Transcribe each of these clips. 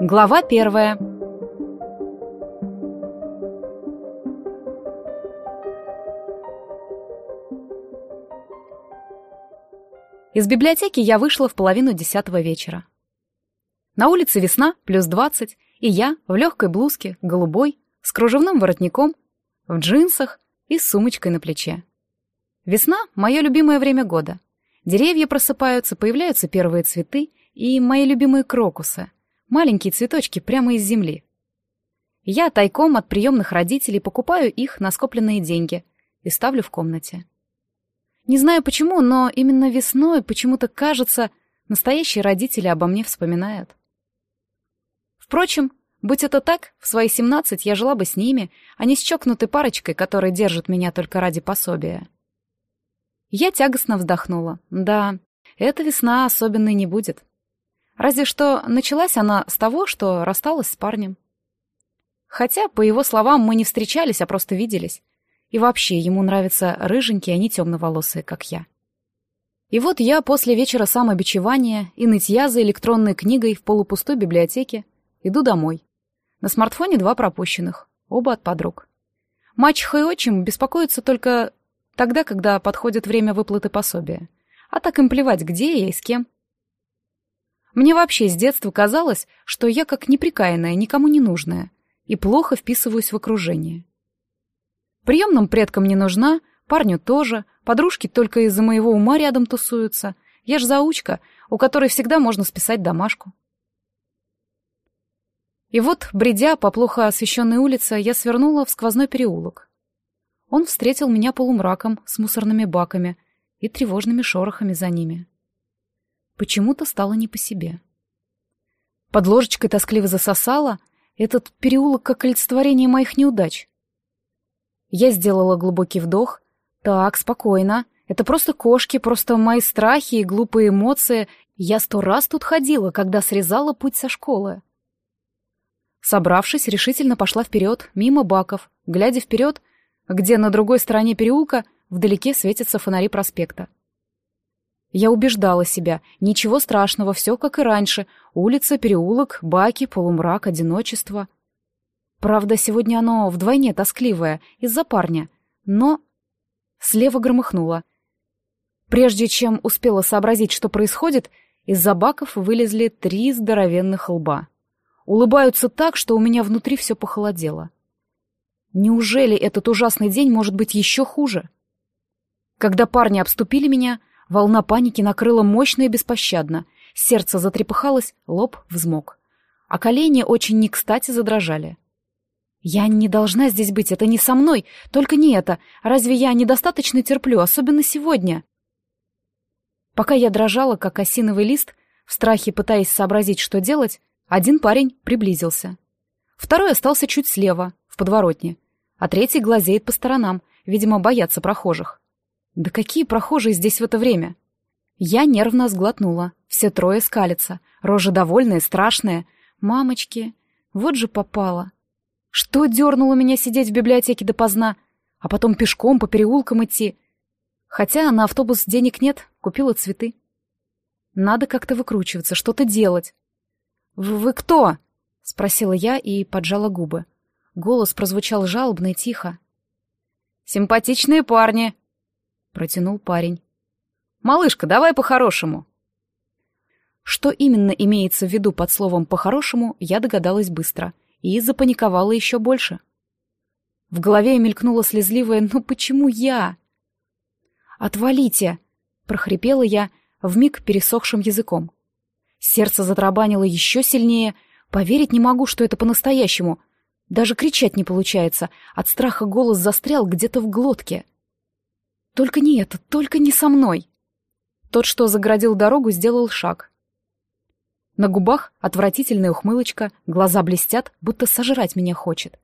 Глава 1. Из библиотеки я вышла в 9:30 вечера. На улице весна, +20, и я в легкой блузке, голубой, с кружевным воротником, в джинсах и с сумочкой на плече. Весна — мое любимое время года. Деревья просыпаются, появляются первые цветы и мои любимые крокусы, маленькие цветочки прямо из земли. Я тайком от приемных родителей покупаю их на скопленные деньги и ставлю в комнате. Не знаю почему, но именно весной почему-то кажется, настоящие родители обо мне вспоминают. Впрочем, будь это так, в свои 17 я жила бы с ними, а не с чокнутой парочкой, которая держит меня только ради пособия. Я тягостно вздохнула. Да, эта весна особенной не будет. Разве что началась она с того, что рассталась с парнем. Хотя, по его словам, мы не встречались, а просто виделись. И вообще, ему нравятся рыженькие, а не темноволосые, как я. И вот я после вечера самобичевания и нытья за электронной книгой в полупустой библиотеке иду домой. На смартфоне 2 пропущенных, оба от подруг. Мачеха и отчим беспокоятся только тогда, когда подходит время выплаты пособия. А так им плевать, где я и с кем. Мне вообще с детства казалось, что я как неприкаянная, никому не нужная, и плохо вписываюсь в окружение. Приемным предкам не нужна, парню тоже, подружки только из-за моего ума рядом тусуются. Я ж заучка, у которой всегда можно списать домашку. И вот, бредя по плохо освещенной улице, я свернула в сквозной переулок. Он встретил меня полумраком с мусорными баками и тревожными шорохами за ними. Почему-то стало не по себе. Под ложечкой тоскливо засосало, этот переулок как олицетворение моих неудач. Я сделала глубокий вдох. Так, спокойно. Это просто кошки, просто мои страхи и глупые эмоции. Я 100 раз тут ходила, когда срезала путь со школы. Собравшись, решительно пошла вперед, мимо баков, глядя вперед, где на другой стороне переулка вдалеке светятся фонари проспекта. Я убеждала себя, ничего страшного, все как и раньше. Улица, переулок, баки, полумрак, одиночество. Правда, сегодня оно вдвойне тоскливое, из-за парня. Но слева громыхнуло. Прежде чем успела сообразить, что происходит, из-за баков вылезли 3 здоровенных лба. Улыбаются так, что у меня внутри все похолодело. Неужели этот ужасный день может быть еще хуже? Когда парни обступили меня, волна паники накрыла мощно и беспощадно. Сердце затрепыхалось, лоб взмок. А колени очень не кстати задрожали. Я не должна здесь быть, это не со мной, только не это. Разве я недостаточно терплю, особенно сегодня? Пока я дрожала, как осиновый лист, в страхе пытаясь сообразить, что делать, один парень приблизился. Второй остался чуть слева, в подворотне, а третий глазеет по сторонам, видимо, боятся прохожих. Да какие прохожие здесь в это время? Я нервно сглотнула. Все 3 скалятся, рожи довольные, страшные. Мамочки, вот же попало. Что дернуло меня сидеть в библиотеке допоздна, а потом пешком по переулкам идти? Хотя на автобус денег нет, купила цветы. Надо как-то выкручиваться, что-то делать. «Вы кто?» — спросила я и поджала губы. Голос прозвучал жалобно и тихо. «Симпатичные парни», — протянул парень. «Малышка, давай по-хорошему». Что именно имеется в виду под словом «по-хорошему», я догадалась быстро и запаниковала еще больше. В голове мелькнуло слезливое «ну почему я?» «Отвалите!» — прохрипела я вмиг пересохшим языком. Сердце затарабанило еще сильнее. Поверить не могу, что это по-настоящему. Даже кричать не получается. От страха голос застрял где-то в глотке. Только не это, только не со мной. Тот, что загородил дорогу, сделал шаг. На губах отвратительная ухмылочка, глаза блестят, будто сожрать меня хочет.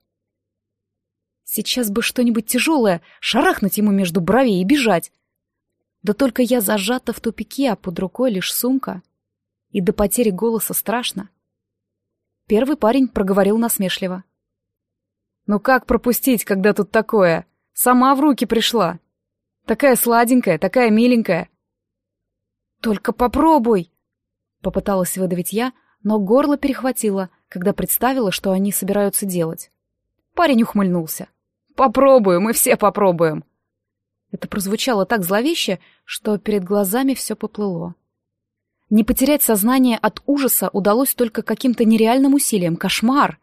Сейчас бы что-нибудь тяжелое, шарахнуть ему между бровей и бежать. Да только я зажата в тупике, а под рукой лишь сумка. И до потери голоса страшно. Первый парень проговорил насмешливо. «Ну как пропустить, когда тут такое? Сама в руки пришла. Такая сладенькая, такая миленькая». «Только попробуй!» Попыталась выдавить я, но горло перехватило, когда представила, что они собираются делать. Парень ухмыльнулся. «Попробуем, мы все попробуем». Это прозвучало так зловеще, что перед глазами все поплыло. Не потерять сознание от ужаса удалось только каким-то нереальным усилием. Кошмар!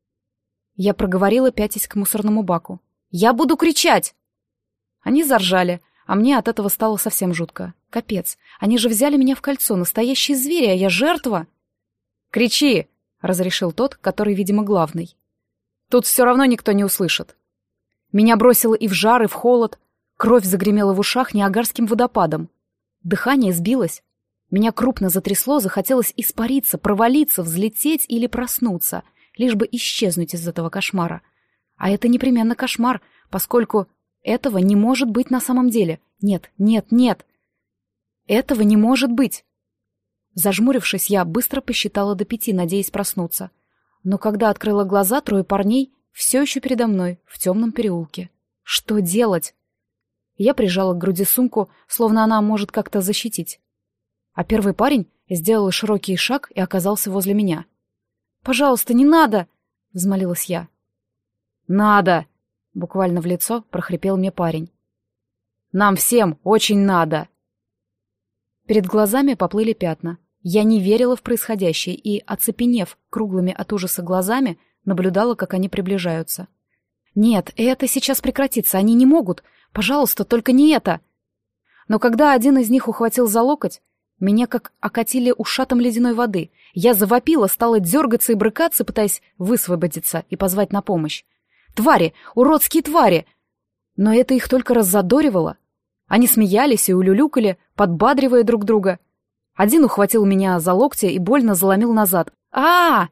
Я проговорила, пятясь к мусорному баку. «Я буду кричать!» Они заржали, а мне от этого стало совсем жутко. Капец, они же взяли меня в кольцо, настоящие звери, а я жертва. «Кричи!» — разрешил тот, который, видимо, главный. «Тут все равно никто не услышит». Меня бросило и в жар, и в холод. Кровь загремела в ушах ниагарским водопадом. Дыхание сбилось. Меня крупно затрясло, захотелось испариться, провалиться, взлететь или проснуться, лишь бы исчезнуть из этого кошмара. А это непременно кошмар, поскольку этого не может быть на самом деле. Нет, нет, нет. Этого не может быть. Зажмурившись, я быстро посчитала до 5, надеясь проснуться. Но когда открыла глаза, 3 парней все еще передо мной, в темном переулке. Что делать? Я прижала к груди сумку, словно она может как-то защитить. А первый парень сделал широкий шаг и оказался возле меня. «Пожалуйста, не надо!» — взмолилась я. «Надо!» — буквально в лицо прохрипел мне парень. «Нам всем очень надо!» Перед глазами поплыли пятна. Я не верила в происходящее и, оцепенев круглыми от ужаса глазами, наблюдала, как они приближаются. «Нет, это сейчас прекратится, они не могут. Пожалуйста, только не это!» Но когда один из них ухватил за локоть, меня как окатили ушатом ледяной воды. Я завопила, стала дергаться и брыкаться, пытаясь высвободиться и позвать на помощь. «Твари! Уродские твари!» Но это их только раззадоривало. Они смеялись и улюлюкали, подбадривая друг друга. Один ухватил меня за локти и больно заломил назад. «А-а-а!»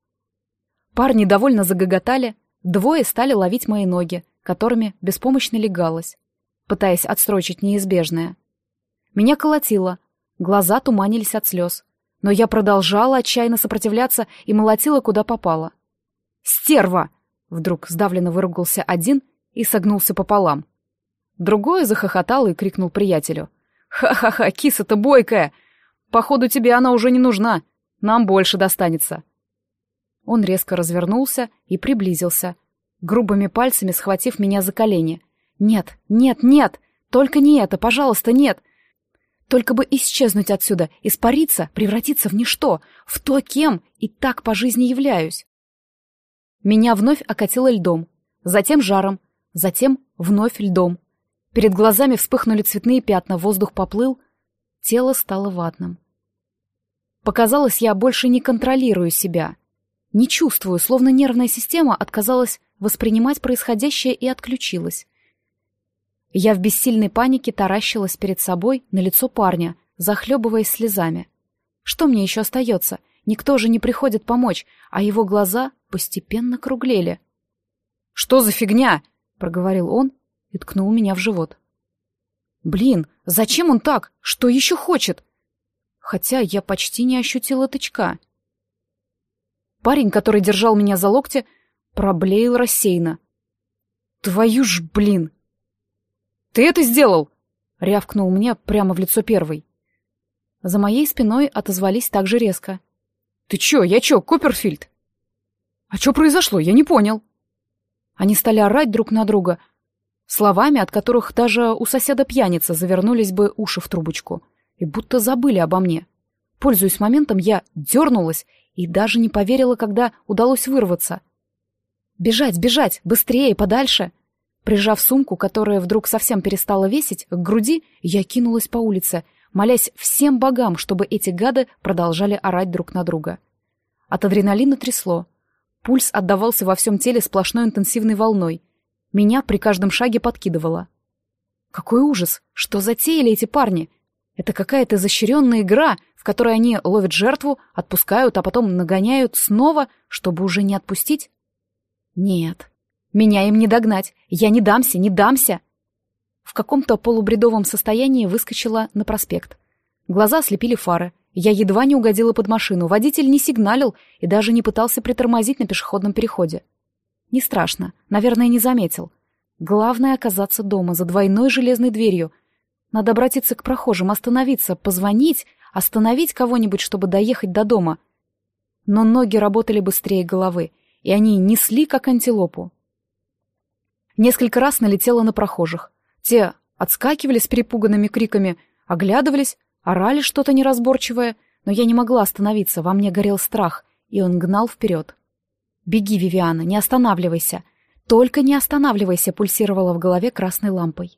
Парни довольно загоготали, 2 стали ловить мои ноги, которыми беспомощно легалась, пытаясь отсрочить неизбежное. Меня колотило, глаза туманились от слез, но я продолжала отчаянно сопротивляться и молотила, куда попало. «Стерва!» — вдруг сдавленно выругался один и согнулся пополам. Другой захохотал и крикнул приятелю. «Ха-ха-ха, киса-то бойкая! Походу, тебе она уже не нужна, нам больше достанется». Он резко развернулся и приблизился, грубыми пальцами схватив меня за колени. «Нет, нет, нет! Только не это, пожалуйста, нет! Только бы исчезнуть отсюда, испариться, превратиться в ничто, в то, кем и так по жизни являюсь». Меня вновь окатило льдом, затем жаром, затем вновь льдом. Перед глазами вспыхнули цветные пятна, воздух поплыл, тело стало ватным. Показалось, я больше не контролирую себя. Не чувствую, словно нервная система отказалась воспринимать происходящее и отключилась. Я в бессильной панике таращилась перед собой на лицо парня, захлебываясь слезами. Что мне еще остается? Никто же не приходит помочь, а его глаза постепенно круглели. «Что за фигня?» — проговорил он и ткнул меня в живот. «Блин, зачем он так? Что еще хочет?» Хотя я почти не ощутила тычка. Парень, который держал меня за локти, проблеял рассеянно. «Твою ж, блин!» «Ты это сделал?» — рявкнул мне прямо в лицо первый. За моей спиной отозвались так же резко. «Ты чё, я чё, Копперфильд?» «А чё произошло, я не понял». Они стали орать друг на друга, словами, от которых даже у соседа-пьяницы завернулись бы уши в трубочку, и будто забыли обо мне. Пользуясь моментом, я дернулась и даже не поверила, когда удалось вырваться. «Бежать, бежать! Быстрее, подальше!» Прижав сумку, которая вдруг совсем перестала весить, к груди, я кинулась по улице, молясь всем богам, чтобы эти гады продолжали орать друг на друга. От адреналина трясло. Пульс отдавался во всем теле сплошной интенсивной волной. Меня при каждом шаге подкидывало. Какой ужас! Что затеяли эти парни? Это какая-то изощренная игра, в которой они ловят жертву, отпускают, а потом нагоняют снова, чтобы уже не отпустить? Нет, меня им не догнать. Я не дамся, не дамся. В каком-то полубредовом состоянии выскочила на проспект. Глаза слепили фары. Я едва не угодила под машину. Водитель не сигналил и даже не пытался притормозить на пешеходном переходе. Не страшно, наверное, не заметил. Главное — оказаться дома, за двойной железной дверью. Надо обратиться к прохожим, остановиться, позвонить, остановить кого-нибудь, чтобы доехать до дома. Но ноги работали быстрее головы, и они несли, как антилопу. Несколько раз налетела на прохожих. Те отскакивали с перепуганными криками, оглядывались, орали что-то неразборчивое, но я не могла остановиться, во мне горел страх, и он гнал вперед. «Беги, Вивиана, не останавливайся! Только не останавливайся!» пульсировала в голове красной лампой.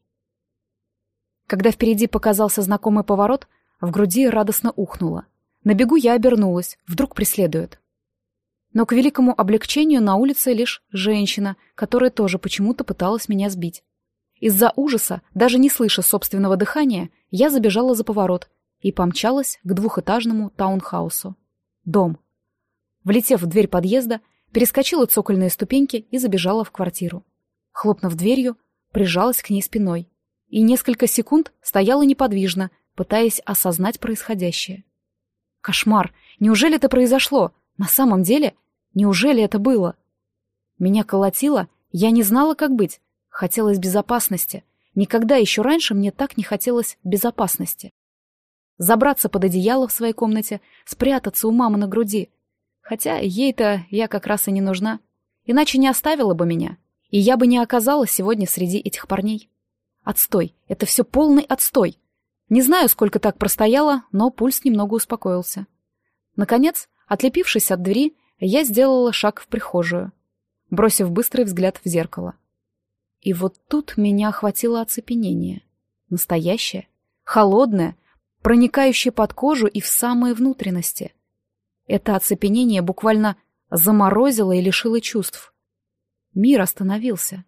Когда впереди показался знакомый поворот, в груди радостно ухнуло. На бегу я обернулась, вдруг преследует. Но к великому облегчению на улице лишь женщина, которая тоже почему-то пыталась меня сбить. Из-за ужаса, даже не слыша собственного дыхания, я забежала за поворот и помчалась к двухэтажному таунхаусу. Дом. Влетев в дверь подъезда, перескочила цокольные ступеньки и забежала в квартиру. Хлопнув дверью, прижалась к ней спиной и несколько секунд стояла неподвижно, пытаясь осознать происходящее. Кошмар! Неужели это произошло? На самом деле? Неужели это было? Меня колотило, я не знала, как быть. Хотелось безопасности. Никогда еще раньше мне так не хотелось безопасности. Забраться под одеяло в своей комнате, спрятаться у мамы на груди. Хотя ей-то я как раз и не нужна. Иначе не оставила бы меня. И я бы не оказалась сегодня среди этих парней. Отстой. Это все полный отстой. Не знаю, сколько так простояла, но пульс немного успокоился. Наконец, отлепившись от двери, я сделала шаг в прихожую, бросив быстрый взгляд в зеркало. И вот тут меня охватило оцепенение. Настоящее, холодное, проникающее под кожу и в самые внутренности. Это оцепенение буквально заморозило и лишило чувств. Мир остановился.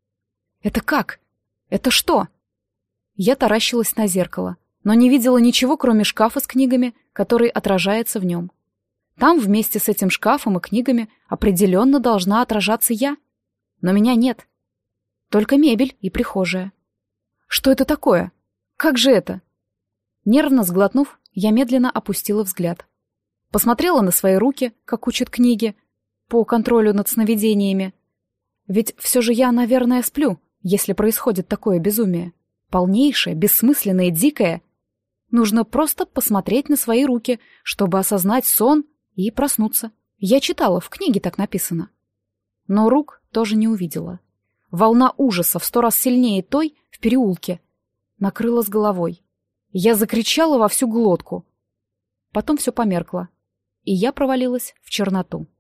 Это как? Это что? Я таращилась на зеркало, но не видела ничего, кроме шкафа с книгами, который отражается в нем. Там вместе с этим шкафом и книгами определенно должна отражаться я. Но меня нет. Только мебель и прихожая. Что это такое? Как же это? Нервно сглотнув, я медленно опустила взгляд. Посмотрела на свои руки, как учат книги, по контролю над сновидениями. Ведь все же я, наверное, сплю, если происходит такое безумие. Полнейшее, бессмысленное, дикое. Нужно просто посмотреть на свои руки, чтобы осознать сон и проснуться. Я читала, в книге так написано. Но рук тоже не увидела. Волна ужаса в 100 раз сильнее той в переулке накрыла с головой. Я закричала во всю глотку. Потом все померкло, и я провалилась в черноту.